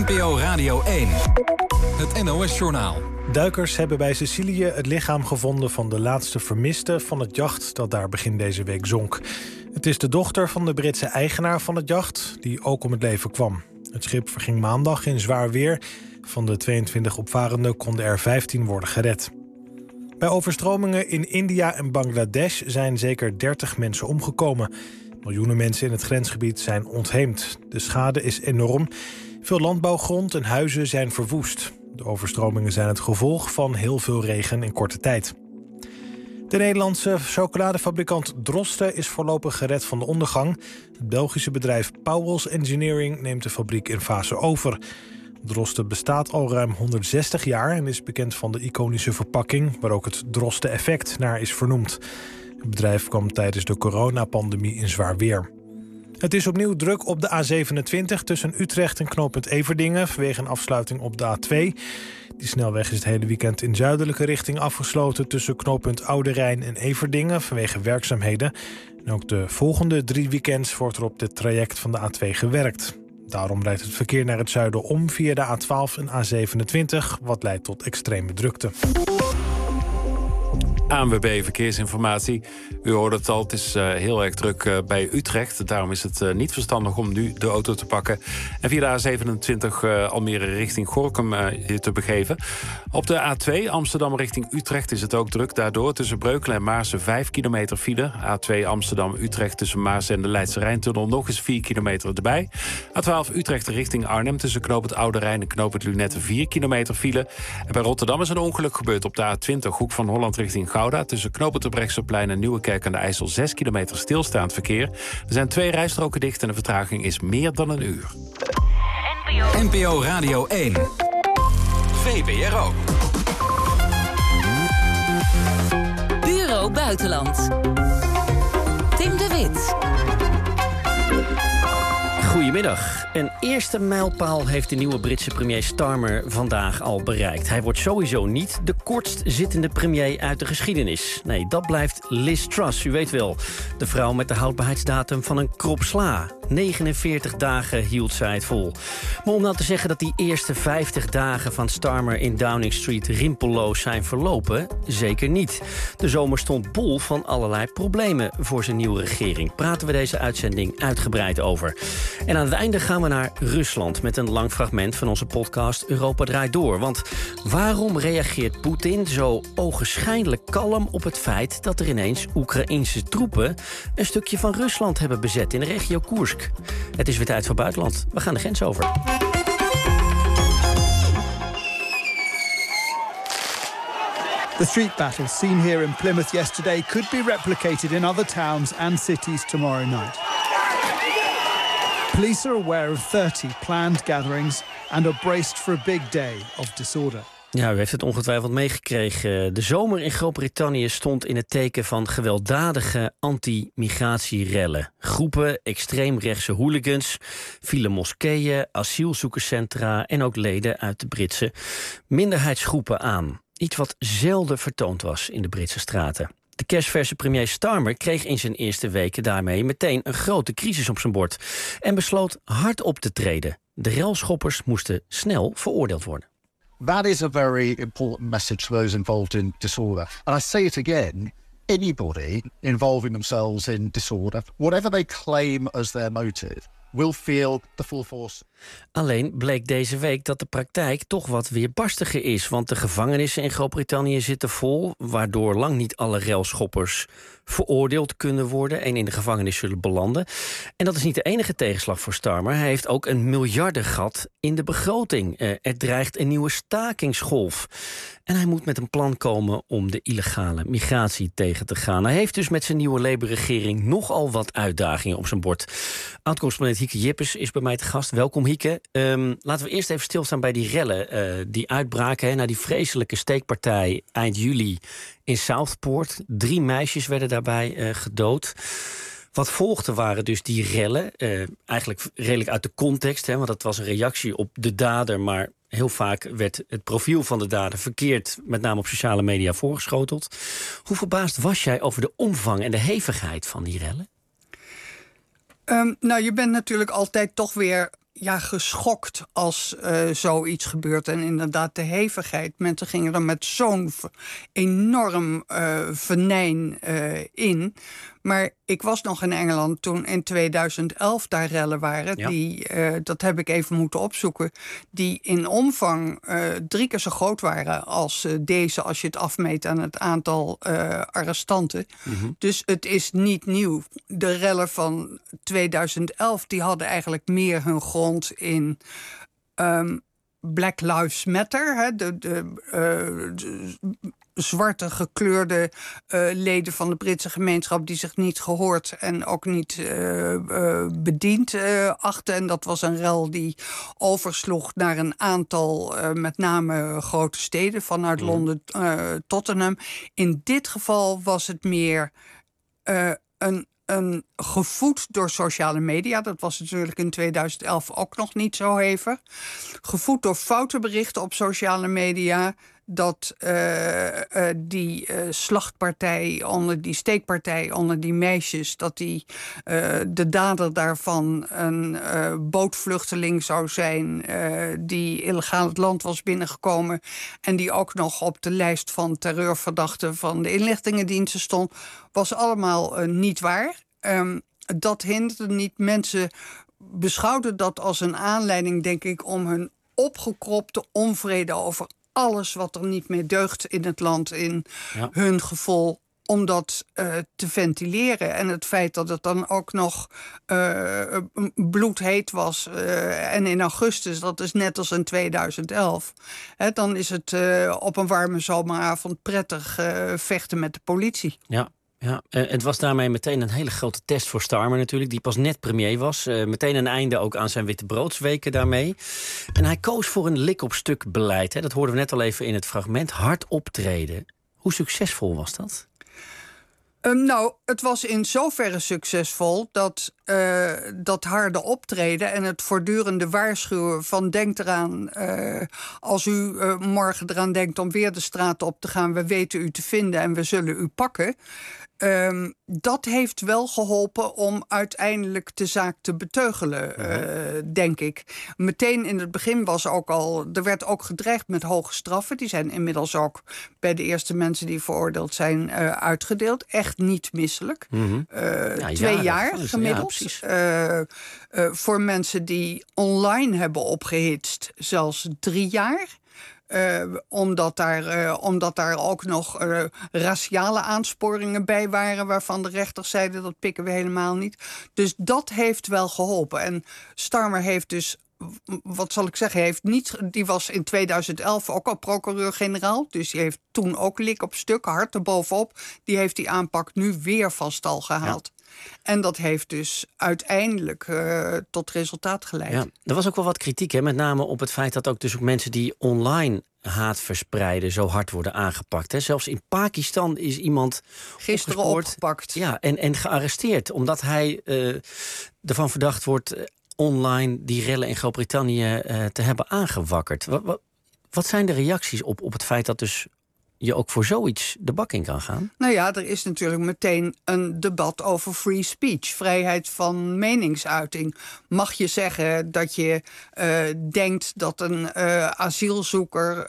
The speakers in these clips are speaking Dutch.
NPO Radio 1. Het NOS-journaal. Duikers hebben bij Sicilië het lichaam gevonden van de laatste vermiste van het jacht dat daar begin deze week zonk. Het is de dochter van de Britse eigenaar van het jacht die ook om het leven kwam. Het schip verging maandag in zwaar weer. Van de 22 opvarenden konden er 15 worden gered. Bij overstromingen in India en Bangladesh zijn zeker 30 mensen omgekomen. Miljoenen mensen in het grensgebied zijn ontheemd. De schade is enorm. Veel landbouwgrond en huizen zijn verwoest. De overstromingen zijn het gevolg van heel veel regen in korte tijd. De Nederlandse chocoladefabrikant Droste is voorlopig gered van de ondergang. Het Belgische bedrijf Pauwels Engineering neemt de fabriek in fase over. Droste bestaat al ruim 160 jaar en is bekend van de iconische verpakking, waar ook het Droste-effect naar is vernoemd. Het bedrijf kwam tijdens de coronapandemie in zwaar weer. Het is opnieuw druk op de A27 tussen Utrecht en knooppunt Everdingen vanwege een afsluiting op de A2. Die snelweg is het hele weekend in zuidelijke richting afgesloten tussen knooppunt Oude Rijn en Everdingen vanwege werkzaamheden. En ook de volgende 3 weekends wordt er op dit traject van de A2 gewerkt. Daarom rijdt het verkeer naar het zuiden om via de A12 en A27, wat leidt tot extreme drukte. ANWB Verkeersinformatie. U hoorde het al, het is heel erg druk bij Utrecht. Daarom is het niet verstandig om nu de auto te pakken en via de A27 Almere richting Gorinchem te begeven. Op de A2 Amsterdam richting Utrecht is het ook druk. Daardoor tussen Breukelen en Maarsen 5 kilometer file. A2 Amsterdam-Utrecht tussen Maarsen en de Leidse Rijntunnel nog eens 4 kilometer erbij. A12 Utrecht richting Arnhem tussen knooppunt Oude Rijn en knooppunt Lunette 4 kilometer file. En bij Rotterdam is een ongeluk gebeurd op de A20 Hoek van Holland richting Gouda. Tussen knooppunt de Brechtseplein en Nieuwekerk aan de IJssel 6 kilometer stilstaand verkeer. Er zijn 2 rijstroken dicht en de vertraging is meer dan een uur. NPO Radio 1. VPRO. Bureau Buitenland. Tim de Wit. Goedemiddag. Een eerste mijlpaal heeft de nieuwe Britse premier Starmer vandaag al bereikt. Hij wordt sowieso niet de kortst zittende premier uit de geschiedenis. Nee, dat blijft Liz Truss, u weet wel. De vrouw met de houdbaarheidsdatum van een krop sla. 49 dagen hield zij het vol. Maar om nou te zeggen dat die eerste 50 dagen van Starmer in Downing Street rimpelloos zijn verlopen, zeker niet. De zomer stond bol van allerlei problemen voor zijn nieuwe regering. Praten we deze uitzending uitgebreid over. En aan het einde gaan we naar Rusland met een lang fragment van onze podcast Europa draait door. Want waarom reageert Poetin zo ogenschijnlijk kalm op het feit dat er ineens Oekraïnse troepen een stukje van Rusland hebben bezet in de regio Koersk? Het is weer tijd voor buitenland. We gaan de grens over. The street battle seen here in Plymouth yesterday could be replicated in other towns and cities tomorrow night. Police are aware of 30 planned gatherings and are braced for a big day of disorder. Ja, u heeft het ongetwijfeld meegekregen. De zomer in Groot-Brittannië stond in het teken van gewelddadige anti-migratierellen. Groepen extreemrechtse hooligans vielen moskeeën, asielzoekerscentra en ook leden uit de Britse minderheidsgroepen aan. Iets wat zelden vertoond was in de Britse straten. De kersverse premier Starmer kreeg in zijn eerste weken daarmee meteen een grote crisis op zijn bord en besloot hard op te treden. De relschoppers moesten snel veroordeeld worden. That is a very important message to those involved in disorder. And I say it again, anybody involving themselves in disorder, whatever they claim as their motive, will feel the full force. Alleen bleek deze week dat de praktijk toch wat weerbarstiger is. Want de gevangenissen in Groot-Brittannië zitten vol, waardoor lang niet alle relschoppers veroordeeld kunnen worden en in de gevangenis zullen belanden. En dat is niet de enige tegenslag voor Starmer. Hij heeft ook een miljardengat in de begroting. Er dreigt een nieuwe stakingsgolf. En hij moet met een plan komen om de illegale migratie tegen te gaan. Hij heeft dus met zijn nieuwe Labour-regering nogal wat uitdagingen op zijn bord. Oud-correspondent Hieke Jippes is bij mij te gast. Welkom Hieke. Laten we eerst even stilstaan bij die rellen die uitbraken na die vreselijke steekpartij eind juli in Southport. 3 meisjes werden daarbij gedood. Wat volgde waren dus die rellen. Eigenlijk redelijk uit de context, want dat was een reactie op de dader, maar heel vaak werd het profiel van de dader verkeerd, met name op sociale media, voorgeschoteld. Hoe verbaasd was jij over de omvang en de hevigheid van die rellen? Nou, je bent natuurlijk altijd toch weer geschokt als zoiets gebeurt. En inderdaad de hevigheid. Mensen gingen er met zo'n enorm venijn in. Maar ik was nog in Engeland toen in 2011 daar rellen waren. Ja. Die, dat heb ik even moeten opzoeken. Die in omvang 3 keer zo groot waren als deze, als je het afmeet aan het aantal arrestanten. Mm-hmm. Dus het is niet nieuw. De rellen van 2011 die hadden eigenlijk meer hun grond in Black Lives Matter. Hè, de zwarte gekleurde leden van de Britse gemeenschap die zich niet gehoord en ook niet bediend achten. En dat was een rel die oversloeg naar een aantal, met name grote steden, vanuit Londen, Tottenham. In dit geval was het meer een gevoed door sociale media. Dat was natuurlijk in 2011 ook nog niet zo hevig. Gevoed door foute berichten op sociale media dat die slachtpartij onder die steekpartij onder die meisjes, dat die de dader daarvan een bootvluchteling zou zijn die illegaal het land was binnengekomen en die ook nog op de lijst van terreurverdachten van de inlichtingendiensten stond, was allemaal niet waar. Dat hinderde niet. Mensen beschouwden dat als een aanleiding, denk ik, om hun opgekropte onvrede over alles wat er niet meer deugt in het land, in hun gevoel, om dat te ventileren. En het feit dat het dan ook nog bloedheet was en in augustus, dat is net als in 2011. Hè, dan is het op een warme zomeravond prettig vechten met de politie. Ja. Ja, het was daarmee meteen een hele grote test voor Starmer natuurlijk, die pas net premier was. Meteen een einde ook aan zijn wittebroodsweken daarmee. En hij koos voor een lik-op-stuk beleid. Hè. Dat hoorden we net al even in het fragment. Hard optreden. Hoe succesvol was dat? Nou, het was in zoverre succesvol dat harde optreden en het voortdurende waarschuwen van denk eraan, als u morgen eraan denkt om weer de straat op te gaan, we weten u te vinden en we zullen u pakken. Dat heeft wel geholpen om uiteindelijk de zaak te beteugelen, denk ik. Meteen in het begin er werd ook gedreigd met hoge straffen. Die zijn inmiddels ook bij de eerste mensen die veroordeeld zijn uitgedeeld. Echt niet misselijk. 2 jaar gemiddeld. Ja, voor mensen die online hebben opgehitst zelfs 3 jaar. Omdat daar ook nog raciale aansporingen bij waren, waarvan de rechters zeiden dat pikken we helemaal niet. Dus dat heeft wel geholpen. En Starmer heeft dus, wat zal ik zeggen, die was in 2011 ook al procureur-generaal. Dus die heeft toen ook lik op stuk, hard erbovenop. Die heeft die aanpak nu weer van stal gehaald. Ja. En dat heeft dus uiteindelijk tot resultaat geleid. Ja, er was ook wel wat kritiek, hè? Met name op het feit dat ook dus ook mensen die online haat verspreiden zo hard worden aangepakt. Hè? Zelfs in Pakistan is iemand gisteren opgepakt. Ja, en gearresteerd, omdat hij ervan verdacht wordt online die rellen in Groot-Brittannië te hebben aangewakkerd. Wat zijn de reacties op het feit dat dus je ook voor zoiets de bak in kan gaan? Nou ja, er is natuurlijk meteen een debat over free speech. Vrijheid van meningsuiting. Mag je zeggen dat je denkt dat een asielzoeker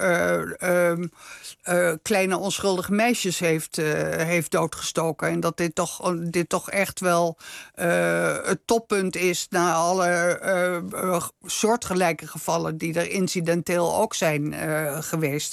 kleine onschuldige meisjes heeft doodgestoken en dat dit toch echt wel het toppunt is na alle soortgelijke gevallen die er incidenteel ook zijn geweest.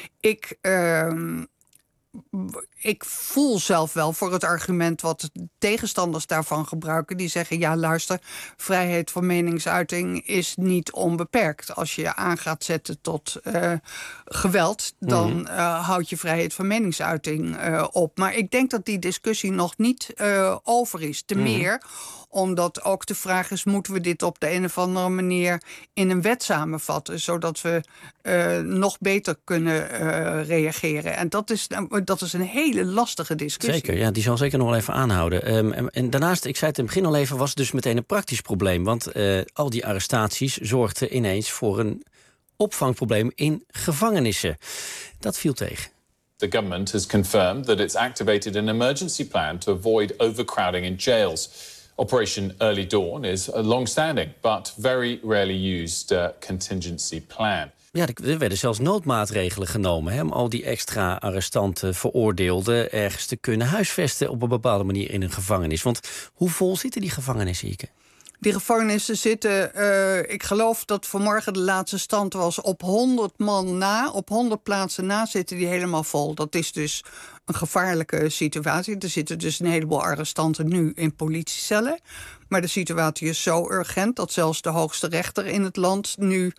Ik voel zelf wel voor het argument wat tegenstanders daarvan gebruiken. Die zeggen, ja luister, vrijheid van meningsuiting is niet onbeperkt. Als je aan gaat zetten tot geweld, dan houd je vrijheid van meningsuiting op. Maar ik denk dat die discussie nog niet over is. Te meer omdat ook de vraag is, moeten we dit op de een of andere manier in een wet samenvatten, zodat we nog beter kunnen reageren. En dat is een hele lastige discussie. Zeker, ja, die zal zeker nog wel even aanhouden. En daarnaast, ik zei het in het begin al even, was het dus meteen een praktisch probleem. Want al die arrestaties zorgden ineens voor een opvangprobleem in gevangenissen. Dat viel tegen. The government has confirmed that it's activated an emergency plan to avoid overcrowding in jails. Operation Early Dawn is a long-standing but very rarely used contingency plan. Ja, er werden zelfs noodmaatregelen genomen om al die extra arrestanten, veroordeelden ergens te kunnen huisvesten op een bepaalde manier in een gevangenis. Want hoe vol zitten die gevangenissen, Ike? Die gevangenissen zitten, ik geloof dat vanmorgen de laatste stand was, op 100 man na, op 100 plaatsen na zitten die helemaal vol. Dat is dus een gevaarlijke situatie. Er zitten dus een heleboel arrestanten nu in politiecellen. Maar de situatie is zo urgent dat zelfs de hoogste rechter in het land nu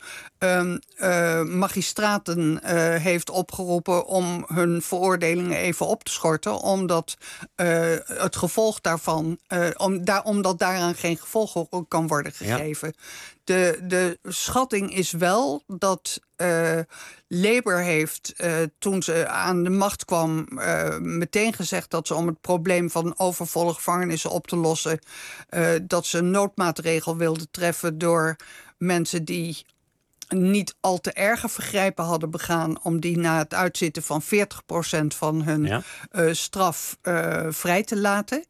magistraten heeft opgeroepen om hun veroordelingen even op te schorten, omdat het gevolg daarvan, omdat daaraan geen gevolg kan worden gegeven. Ja. De schatting is wel dat Labour heeft, toen ze aan de macht kwam, meteen gezegd dat ze om het probleem van overvolle gevangenissen op te lossen, dat ze een noodmaatregel wilden treffen door mensen die niet al te erge vergrijpen hadden begaan, om die na het uitzitten van 40% van hun straf vrij te laten.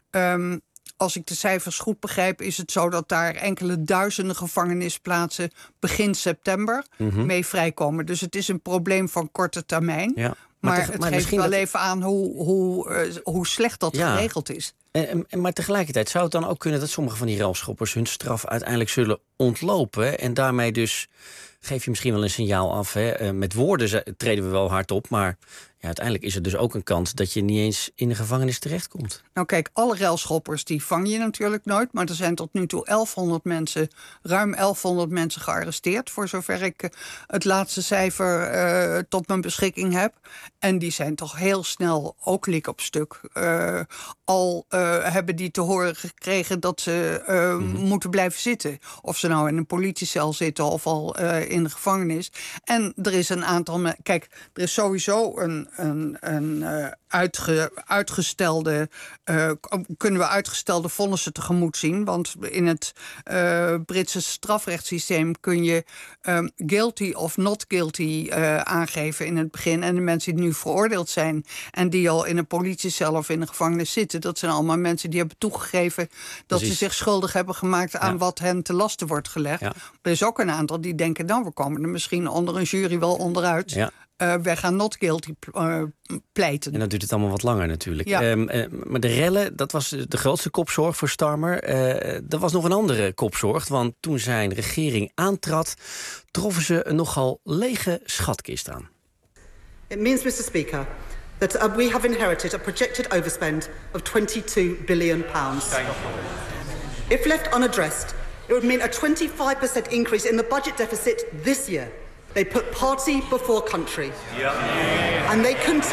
Als ik de cijfers goed begrijp, is het zo dat daar enkele duizenden gevangenisplaatsen begin september mee vrijkomen. Dus het is een probleem van korte termijn. Ja. Maar het geeft wel even aan hoe slecht dat geregeld is. Maar tegelijkertijd zou het dan ook kunnen dat sommige van die relschoppers hun straf uiteindelijk zullen ontlopen. En daarmee dus geef je misschien wel een signaal af. Met woorden treden we wel hard op, maar ja, uiteindelijk is er dus ook een kans dat je niet eens in de gevangenis terechtkomt. Nou kijk, alle relschoppers die vang je natuurlijk nooit. Maar er zijn tot nu toe ruim 1100 mensen gearresteerd, voor zover ik het laatste cijfer tot mijn beschikking heb. En die zijn toch heel snel ook lik op stuk. Hebben die te horen gekregen dat ze moeten blijven zitten. Of ze nou in een politiecel zitten of al in de gevangenis. En er is een aantal... Kijk, er is sowieso kunnen we uitgestelde vonnissen tegemoet zien. Want in het Britse strafrechtssysteem kun je guilty of not guilty aangeven in het begin. En de mensen die nu veroordeeld zijn en die al in een politiecel of in een gevangenis zitten, dat zijn allemaal mensen die hebben toegegeven dat ze zich schuldig hebben gemaakt aan wat hen te lasten wordt gelegd. Ja. Er is ook een aantal die denken, nou, we komen er misschien onder een jury wel onderuit. Ja. Wij gaan not guilty pleiten. En dan duurt het allemaal wat langer natuurlijk. Ja. Maar de rellen, dat was de grootste kopzorg voor Starmer. Er was nog een andere kopzorg, want toen zijn regering aantrad, troffen ze een nogal lege schatkist aan. It means, Mr. Speaker, that we have inherited a projected overspend of £22 billion. If left unaddressed, it would mean a 25% increase in the budget deficit this year. They put party before country. Yeah. And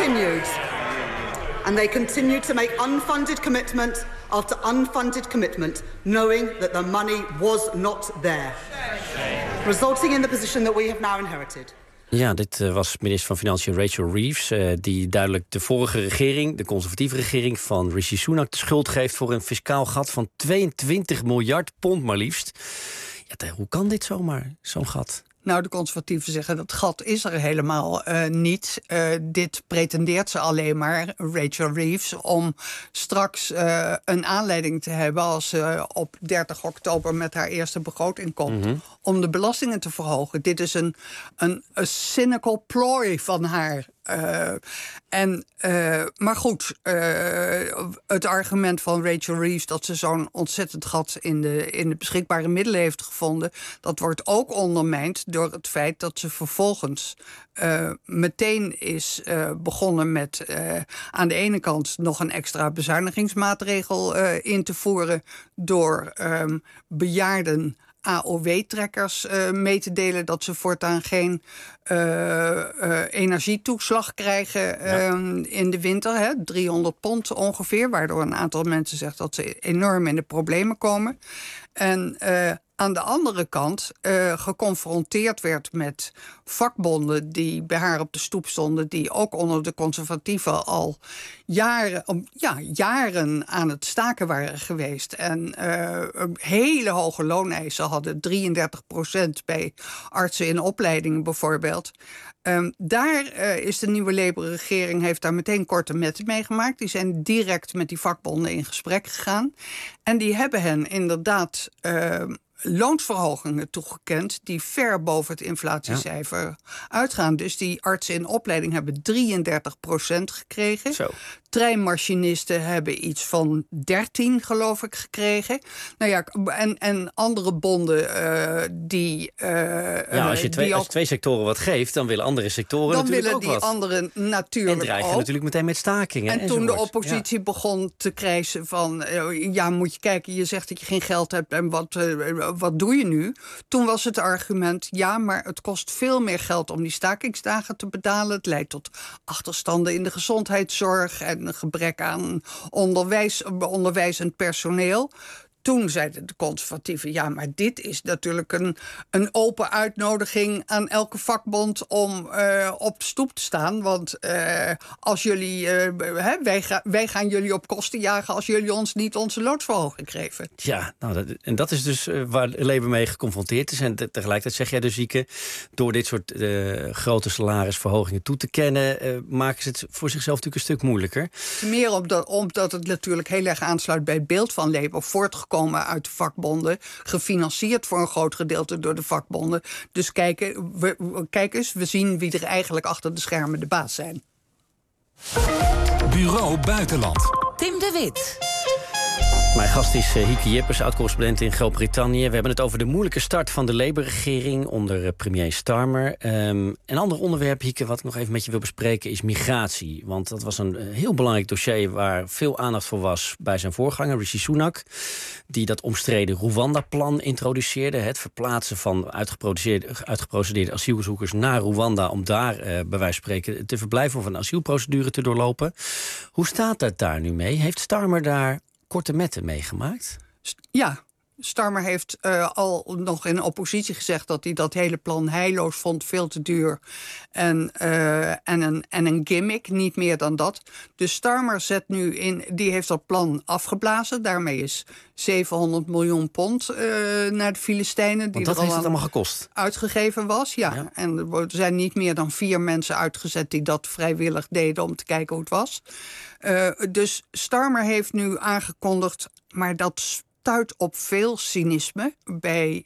they continued to make unfunded commitment after unfunded commitment, knowing that the money was not there. Resulting in the position that we have now inherited. Ja, dit was minister van Financiën Rachel Reeves, die duidelijk de vorige regering, de conservatieve regering van Rishi Sunak, de schuld geeft voor een fiscaal gat van 22 miljard pond maar liefst. Ja, hoe kan dit zomaar, zo'n gat? Nou, de conservatieven zeggen dat gat is er helemaal niet. Dit pretendeert ze alleen maar, Rachel Reeves, om straks een aanleiding te hebben als ze op 30 oktober met haar eerste begroting komt, om de belastingen te verhogen. Dit is een cynical ploy van haar. Maar goed, het argument van Rachel Reeves dat ze zo'n ontzettend gat in de beschikbare middelen heeft gevonden, dat wordt ook ondermijnd door het feit dat ze vervolgens meteen is begonnen met aan de ene kant nog een extra bezuinigingsmaatregel in te voeren door bejaarden AOW-trekkers mee te delen dat ze voortaan geen energietoeslag krijgen in de winter. 300 pond ongeveer, waardoor een aantal mensen zegt dat ze enorm in de problemen komen. En aan de andere kant geconfronteerd werd met vakbonden die bij haar op de stoep stonden, die ook onder de conservatieven al jaren aan het staken waren geweest. En hele hoge looneisen hadden, 33% bij artsen in opleiding bijvoorbeeld. Daar is de nieuwe Labour-regering, heeft daar meteen korte metten mee gemaakt. Die zijn direct met die vakbonden in gesprek gegaan. En die hebben hen inderdaad loonsverhogingen toegekend die ver boven het inflatiecijfer uitgaan. Dus die artsen in opleiding hebben 33% gekregen. Zo. Treinmachinisten hebben iets van 13, geloof ik, gekregen. Nou ja, en andere bonden die... als je twee sectoren wat geeft, dan willen andere sectoren natuurlijk ook wat. Dan willen die anderen natuurlijk en dreigen ook. natuurlijk meteen met stakingen. En toen de oppositie begon te krijsen van... moet je kijken, je zegt dat je geen geld hebt en wat doe je nu? Toen was het argument, maar het kost veel meer geld om die stakingsdagen te betalen. Het leidt tot achterstanden in de gezondheidszorg en een gebrek aan onderwijzend personeel. Toen zeiden de conservatieven, maar dit is natuurlijk een open uitnodiging aan elke vakbond om op de stoep te staan. Want als jullie, wij gaan jullie op kosten jagen als jullie ons niet onze loonsverhoging geven. Ja, en dat is dus waar Labour mee geconfronteerd is. En tegelijkertijd zeg jij dus, Sieke, door dit soort grote salarisverhogingen toe te kennen, maken ze het voor zichzelf natuurlijk een stuk moeilijker. Meer omdat het natuurlijk heel erg aansluit bij het beeld van Labour, voortgekomen uit de vakbonden, gefinancierd voor een groot gedeelte door de vakbonden. Dus kijk eens, we zien wie er eigenlijk achter de schermen de baas zijn. Bureau Buitenland. Tim de Wit. Mijn gast is Hieke Jippers, oud-correspondent in Groot-Brittannië. We hebben het over de moeilijke start van de Labour-regering onder premier Starmer. Een ander onderwerp, Hieke, wat ik nog even met je wil bespreken, is migratie. Want dat was een heel belangrijk dossier waar veel aandacht voor was bij zijn voorganger, Rishi Sunak, die dat omstreden Rwanda-plan introduceerde. Het verplaatsen van uitgeprocedeerde asielzoekers naar Rwanda om daar, bij wijze van spreken, te verblijven of een asielprocedure te doorlopen. Hoe staat dat daar nu mee? Heeft Starmer daar korte metten meegemaakt? Ja, Starmer heeft al nog in oppositie gezegd dat hij dat hele plan heilloos vond, veel te duur en een gimmick, niet meer dan dat. Dus Starmer zet nu in, die heeft dat plan afgeblazen. Daarmee is 700 miljoen pond naar de Filistijnen. Want dat heeft het allemaal gekost? Uitgegeven was, ja. En er zijn niet meer dan 4 mensen uitgezet die dat vrijwillig deden om te kijken hoe het was. Dus Starmer heeft nu aangekondigd, maar dat stuit op veel cynisme bij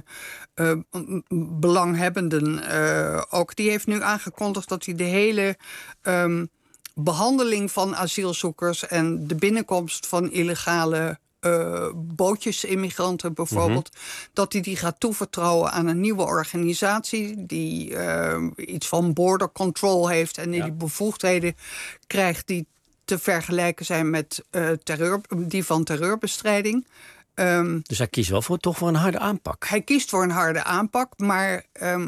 belanghebbenden ook. Die heeft nu aangekondigd dat hij de hele behandeling van asielzoekers en de binnenkomst van illegale bootjesimmigranten bijvoorbeeld, dat hij die gaat toevertrouwen aan een nieuwe organisatie die iets van border control heeft en die bevoegdheden krijgt die te vergelijken zijn met die van terreurbestrijding. Dus hij kiest wel toch voor een harde aanpak? Hij kiest voor een harde aanpak, maar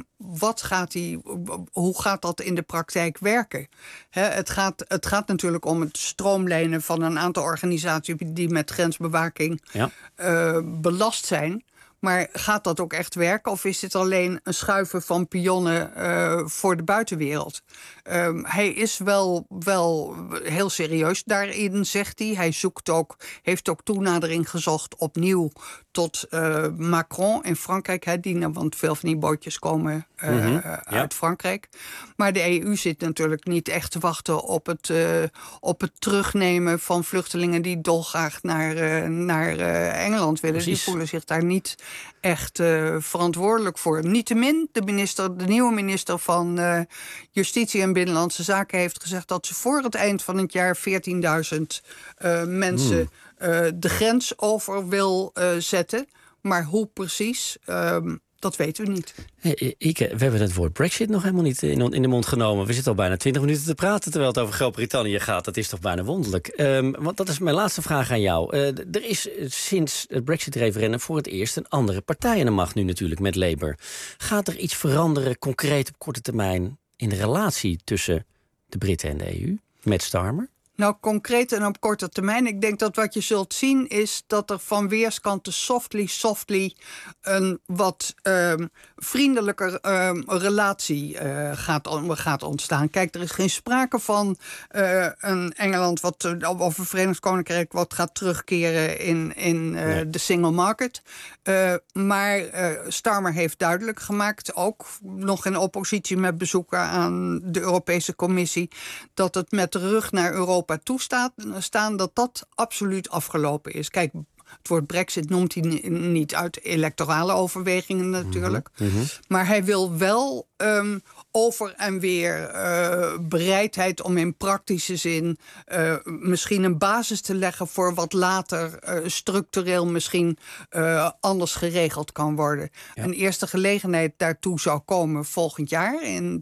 hoe gaat dat in de praktijk werken? Het gaat natuurlijk om het stroomlijnen van een aantal organisaties die met grensbewaking belast zijn. Maar gaat dat ook echt werken? Of is dit alleen een schuiven van pionnen voor de buitenwereld? Hij is wel heel serieus daarin, zegt hij. Hij heeft ook toenadering gezocht opnieuw tot Macron in Frankrijk. Want veel van die bootjes komen uit Frankrijk. Maar de EU zit natuurlijk niet echt te wachten op het terugnemen van vluchtelingen die dolgraag naar Engeland willen. Precies. Die voelen zich daar niet echt verantwoordelijk voor. Niettemin, de nieuwe minister van Justitie en Binnenlandse Zaken heeft gezegd dat ze voor het eind van het jaar 14.000 mensen de grens over wil zetten. Maar hoe precies, dat weten we niet. Ike, we hebben het woord Brexit nog helemaal niet in de mond genomen. We zitten al bijna 20 minuten te praten terwijl het over Groot-Brittannië gaat. Dat is toch bijna wonderlijk. Want dat is mijn laatste vraag aan jou. Er is sinds het Brexit-referendum voor het eerst een andere partij aan de macht nu natuurlijk met Labour. Gaat er iets veranderen concreet op korte termijn in de relatie tussen de Britten en de EU met Starmer? Nou, concreet en op korte termijn. Ik denk dat wat je zult zien is dat er van weerskanten softly een wat vriendelijker relatie gaat ontstaan. Kijk, er is geen sprake van een Engeland of een Verenigd Koninkrijk wat gaat terugkeren in de single market. Maar Starmer heeft duidelijk gemaakt, ook nog in oppositie met bezoeken aan de Europese Commissie, dat het met de rug naar Europa toestaan, dat absoluut afgelopen is. Kijk, het woord Brexit noemt hij niet uit electorale overwegingen natuurlijk. Maar hij wil wel over en weer bereidheid om in praktische zin misschien een basis te leggen voor wat later structureel misschien anders geregeld kan worden. Ja. Een eerste gelegenheid daartoe zou komen volgend jaar in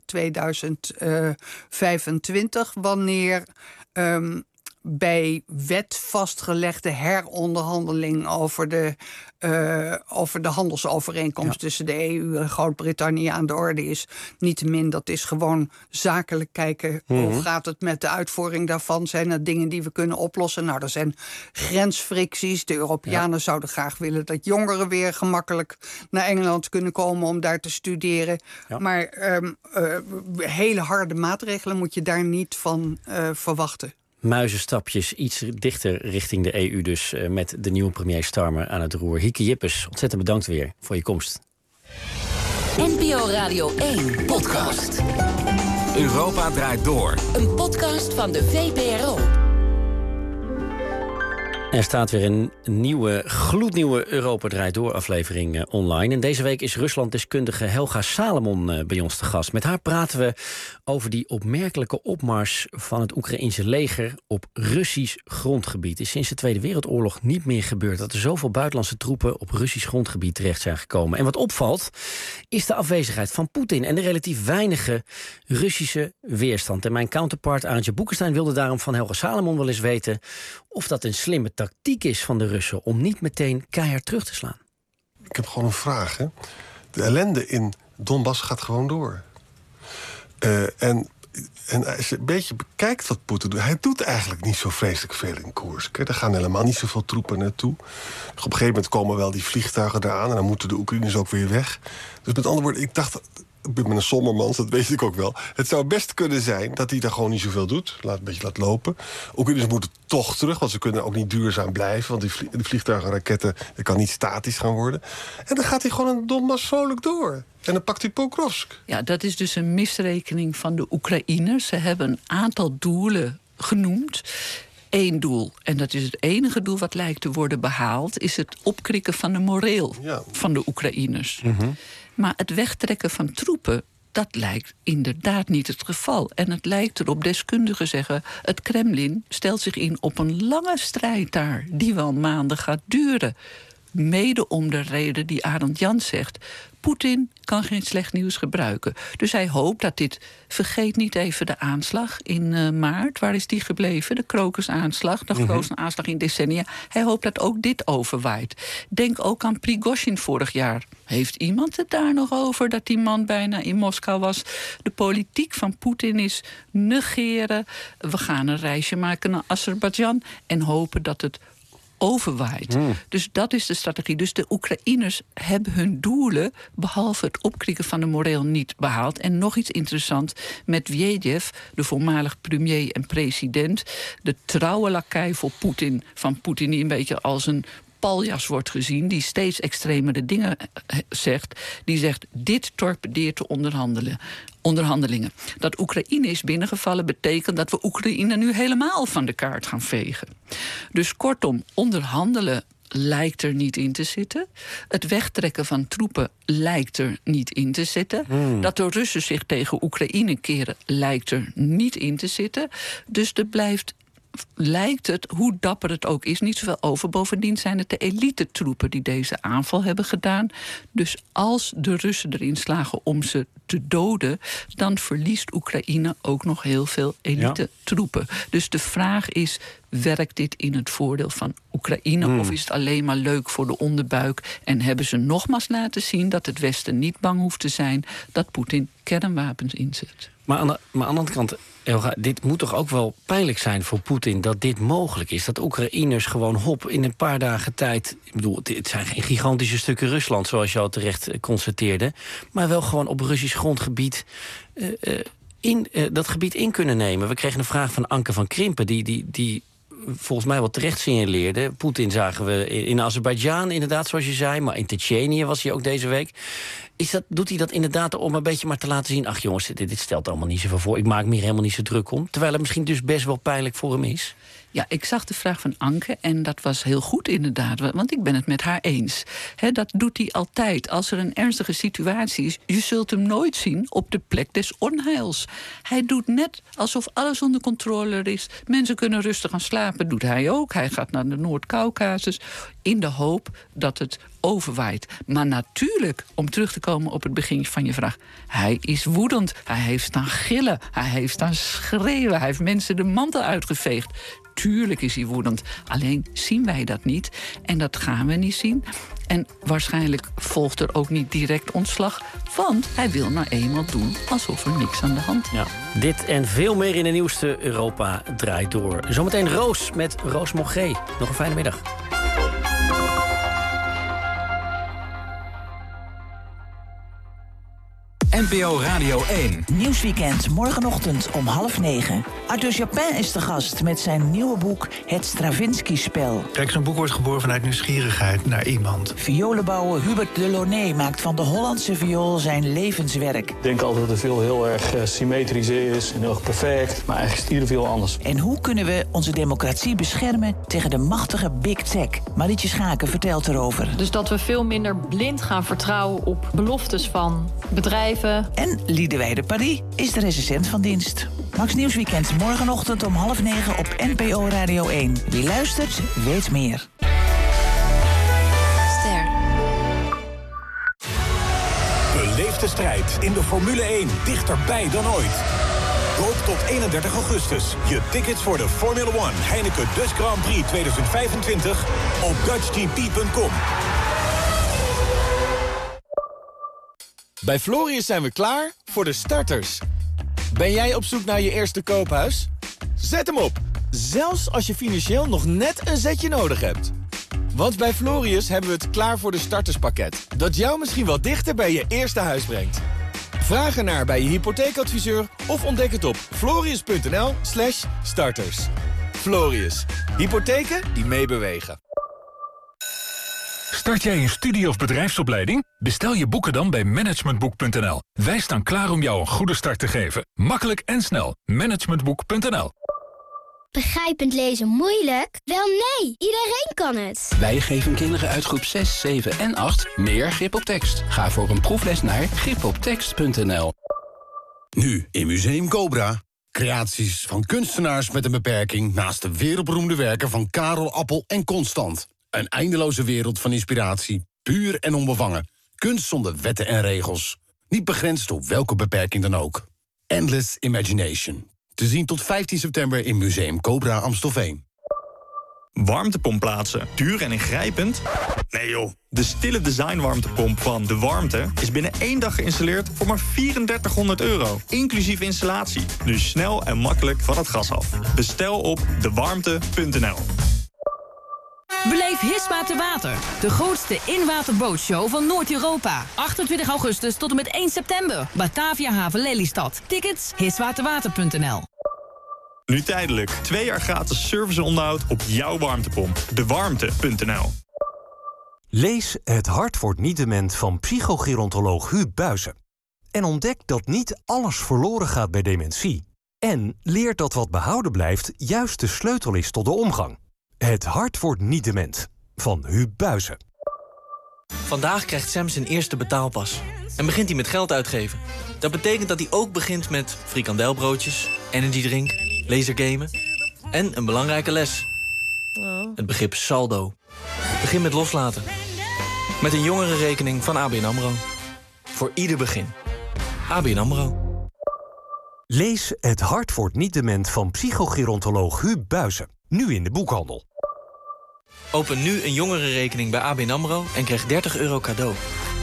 2025, wanneer bij wet vastgelegde heronderhandeling over de handelsovereenkomst tussen de EU en Groot-Brittannië aan de orde is. Niettemin, dat is gewoon zakelijk kijken. Hoe gaat het met de uitvoering daarvan? Zijn er dingen die we kunnen oplossen? Nou, er zijn grensfricties. De Europeanen zouden graag willen dat jongeren weer gemakkelijk naar Engeland kunnen komen om daar te studeren. Ja. Maar hele harde maatregelen moet je daar niet van verwachten. Muizenstapjes iets dichter richting de EU dus, met de nieuwe premier Starmer aan het roer. Hieke Jippes, ontzettend bedankt weer voor je komst. NPO Radio 1 podcast. Europa draait door. Een podcast van de VPRO. Er staat weer een gloednieuwe Europa draait door aflevering online. En deze week is Ruslanddeskundige Helga Salomon bij ons te gast. Met haar praten we over die opmerkelijke opmars van het Oekraïense leger op Russisch grondgebied. Het is sinds de Tweede Wereldoorlog niet meer gebeurd dat er zoveel buitenlandse troepen op Russisch grondgebied terecht zijn gekomen. En wat opvalt is de afwezigheid van Poetin en de relatief weinige Russische weerstand. En mijn counterpart Arendtje Boekenstein wilde daarom van Helga Salomon wel eens weten of dat een slimme tactiek is van de Russen om niet meteen keihard terug te slaan. Ik heb gewoon een vraag. Hè? De ellende in Donbass gaat gewoon door. En als je een beetje bekijkt wat Poetin doet, hij doet eigenlijk niet zo vreselijk veel in Koersk. Er gaan helemaal niet zoveel troepen naartoe. Op een gegeven moment komen wel die vliegtuigen eraan en dan moeten de Oekraïners ook weer weg. Dus met andere woorden, ik dacht, ik ben een sombermans, dat weet ik ook wel. Het zou best kunnen zijn dat hij daar gewoon niet zoveel doet. Een beetje laat lopen. Oekraïners moeten toch terug, want ze kunnen ook niet duurzaam blijven. Want die vliegtuigen en raketten, dat kan niet statisch gaan worden. En dan gaat hij gewoon in Donbass vrolijk door. En dan pakt hij Pokrovsk. Ja, dat is dus een misrekening van de Oekraïners. Ze hebben een aantal doelen genoemd. Eén doel, en dat is het enige doel wat lijkt te worden behaald, is het opkrikken van de moreel van de Oekraïners. Maar het wegtrekken van troepen, dat lijkt inderdaad niet het geval. En het lijkt erop, deskundigen zeggen, het Kremlin stelt zich in op een lange strijd daar, die wel maanden gaat duren. Mede om de reden die Arend Jan zegt. Poetin kan geen slecht nieuws gebruiken. Dus hij hoopt dat dit... Vergeet niet even de aanslag in maart. Waar is die gebleven? De Krokusaanslag. De grootste aanslag in decennia. Hij hoopt dat ook dit overwaait. Denk ook aan Prigozhin vorig jaar. Heeft iemand het daar nog over dat die man bijna in Moskou was? De politiek van Poetin is negeren. We gaan een reisje maken naar Azerbeidzjan en hopen dat het overwaait. Dus dat is de strategie. Dus de Oekraïners hebben hun doelen, behalve het opkrikken van de moreel, niet behaald. En nog iets interessants, Medvedev, de voormalig premier en president, de trouwe lakai voor Poetin, van Poetin, die een beetje als een paljas wordt gezien, die steeds extremere dingen zegt, die zegt, dit torpedeert de onderhandelingen. Dat Oekraïne is binnengevallen betekent dat we Oekraïne nu helemaal van de kaart gaan vegen. Dus kortom, onderhandelen lijkt er niet in te zitten. Het wegtrekken van troepen lijkt er niet in te zitten. Dat de Russen zich tegen Oekraïne keren lijkt er niet in te zitten. Dus er blijft, lijkt het, hoe dapper het ook is, niet zoveel over. Bovendien zijn het de elite-troepen die deze aanval hebben gedaan. Dus als de Russen erin slagen om ze de doden, dan verliest Oekraïne ook nog heel veel elite-troepen. Dus de vraag is, werkt dit in het voordeel van Oekraïne of is het alleen maar leuk voor de onderbuik? En hebben ze nogmaals laten zien dat het Westen niet bang hoeft te zijn dat Poetin kernwapens inzet? Maar aan de andere kant, Elga, dit moet toch ook wel pijnlijk zijn voor Poetin dat dit mogelijk is? Dat Oekraïners gewoon in een paar dagen tijd, ik bedoel, het zijn geen gigantische stukken Rusland, zoals je al terecht constateerde, maar wel gewoon op Russisch grondgebied dat gebied in kunnen nemen. We kregen een vraag van Anke van Krimpen, die volgens mij wel terecht signaleerde. Poetin zagen we in Azerbeidzjan, inderdaad, zoals je zei, maar in Tsjetsjenië was hij ook deze week. Doet hij dat inderdaad om een beetje maar te laten zien, ach jongens, dit stelt allemaal niet zoveel voor, ik maak me hier helemaal niet zo druk om, terwijl het misschien dus best wel pijnlijk voor hem is? Ja, ik zag de vraag van Anke en dat was heel goed inderdaad, want ik ben het met haar eens. Dat doet hij altijd. Als er een ernstige situatie is, je zult hem nooit zien op de plek des onheils. Hij doet net alsof alles onder controle is. Mensen kunnen rustig gaan slapen, doet hij ook. Hij gaat naar de Noord-Caucasus in de hoop dat het overwaait. Maar natuurlijk, om terug te komen op het begin van je vraag, hij is woedend. Hij heeft staan gillen, hij heeft staan schreeuwen, hij heeft mensen de mantel uitgeveegd. Tuurlijk is hij woedend, alleen zien wij dat niet. En dat gaan we niet zien. En waarschijnlijk volgt er ook niet direct ontslag, want hij wil nou eenmaal doen alsof er niks aan de hand is. Ja. Dit en veel meer in de nieuwste Europa draait door. Zometeen Roos met Roos Mogré. Nog een fijne middag. NPO Radio 1. Nieuwsweekend, morgenochtend om 8:30. Arthur Japin is de gast met zijn nieuwe boek Het Stravinsky-spel. Kijk, zo'n boek wordt geboren vanuit nieuwsgierigheid naar iemand. Violenbouwer Hubert Delaunay maakt van de Hollandse viool zijn levenswerk. Ik denk altijd dat de viool heel erg symmetrisch is en heel erg perfect. Maar eigenlijk is iedere viool anders. En hoe kunnen we onze democratie beschermen tegen de machtige Big Tech? Marietje Schaken vertelt erover. Dus dat we veel minder blind gaan vertrouwen op beloftes van bedrijven. En Liedewij Paris is de recensent van dienst. Max Nieuwsweekend morgenochtend om 8:30 op NPO Radio 1. Wie luistert, weet meer. Ster. Beleef de strijd in de Formule 1 dichterbij dan ooit. Koop tot 31 augustus je tickets voor de Formula 1 Heineken Dutch Grand Prix 2025 op dutchgp.com. Bij Florius zijn we klaar voor de starters. Ben jij op zoek naar je eerste koophuis? Zet hem op, zelfs als je financieel nog net een zetje nodig hebt. Want bij Florius hebben we het klaar voor de starterspakket, dat jou misschien wel dichter bij je eerste huis brengt. Vraag ernaar bij je hypotheekadviseur of ontdek het op florius.nl/starters. Florius, hypotheken die meebewegen. Start jij een studie- of bedrijfsopleiding? Bestel je boeken dan bij managementboek.nl. Wij staan klaar om jou een goede start te geven. Makkelijk en snel. Managementboek.nl. Begrijpend lezen moeilijk? Wel nee, iedereen kan het. Wij geven kinderen uit groep 6, 7 en 8 meer grip op tekst. Ga voor een proefles naar gripoptekst.nl. Nu in Museum Cobra. Creaties van kunstenaars met een beperking naast de wereldberoemde werken van Karel Appel en Constant. Een eindeloze wereld van inspiratie, puur en onbevangen. Kunst zonder wetten en regels. Niet begrensd door welke beperking dan ook. Endless Imagination. Te zien tot 15 september in Museum Cobra Amstelveen. Warmtepomp plaatsen. Duur en ingrijpend? Nee joh. De stille design warmtepomp van De Warmte is binnen 1 dag geïnstalleerd voor maar €3400. Inclusief installatie. Dus snel en makkelijk van het gas af. Bestel op dewarmte.nl. Beleef Hisma te Water, de grootste in-waterbootshow van Noord-Europa. 28 augustus tot en met 1 september. Batavia Haven Lelystad. Tickets hiswaterwater.nl. Nu tijdelijk 2 jaar gratis service en onderhoud op jouw warmtepomp. Dewarmte.nl. Lees Het hart wordt niet dement van psychogerontoloog Huub Buijsen. En ontdek dat niet alles verloren gaat bij dementie. En leer dat wat behouden blijft juist de sleutel is tot de omgang. Het hart wordt niet dement, van Huub Buijsen. Vandaag krijgt Sam zijn eerste betaalpas. En begint hij met geld uitgeven. Dat betekent dat hij ook begint met frikandelbroodjes, energiedrink, lasergamen en een belangrijke les. Het begrip saldo. Begin met loslaten. Met een jongerenrekening van ABN AMRO. Voor ieder begin. ABN AMRO. Lees Het hart wordt niet dement van psychogerontoloog Huub Buijsen. Nu in de boekhandel. Open nu een jongerenrekening bij ABN AMRO en krijg €30 cadeau.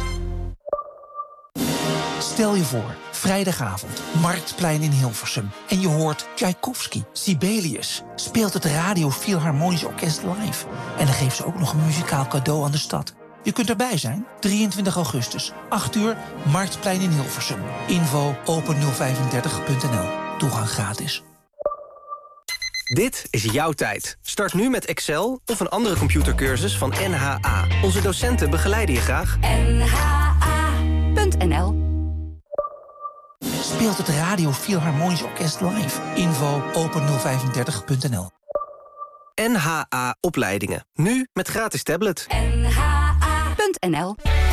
Stel je voor, vrijdagavond, Marktplein in Hilversum. En je hoort Tchaikovsky, Sibelius. Speelt het Radio Philharmonisch Orkest live. En dan geeft ze ook nog een muzikaal cadeau aan de stad. Je kunt erbij zijn, 23 augustus, 8 uur, Marktplein in Hilversum. Info open035.nl. Toegang gratis. Dit is jouw tijd. Start nu met Excel of een andere computercursus van NHA. Onze docenten begeleiden je graag. nha.nl. Speelt het Radio Philharmonisch Orkest live. Info open035.nl. NHA opleidingen. Nu met gratis tablet. nha.nl.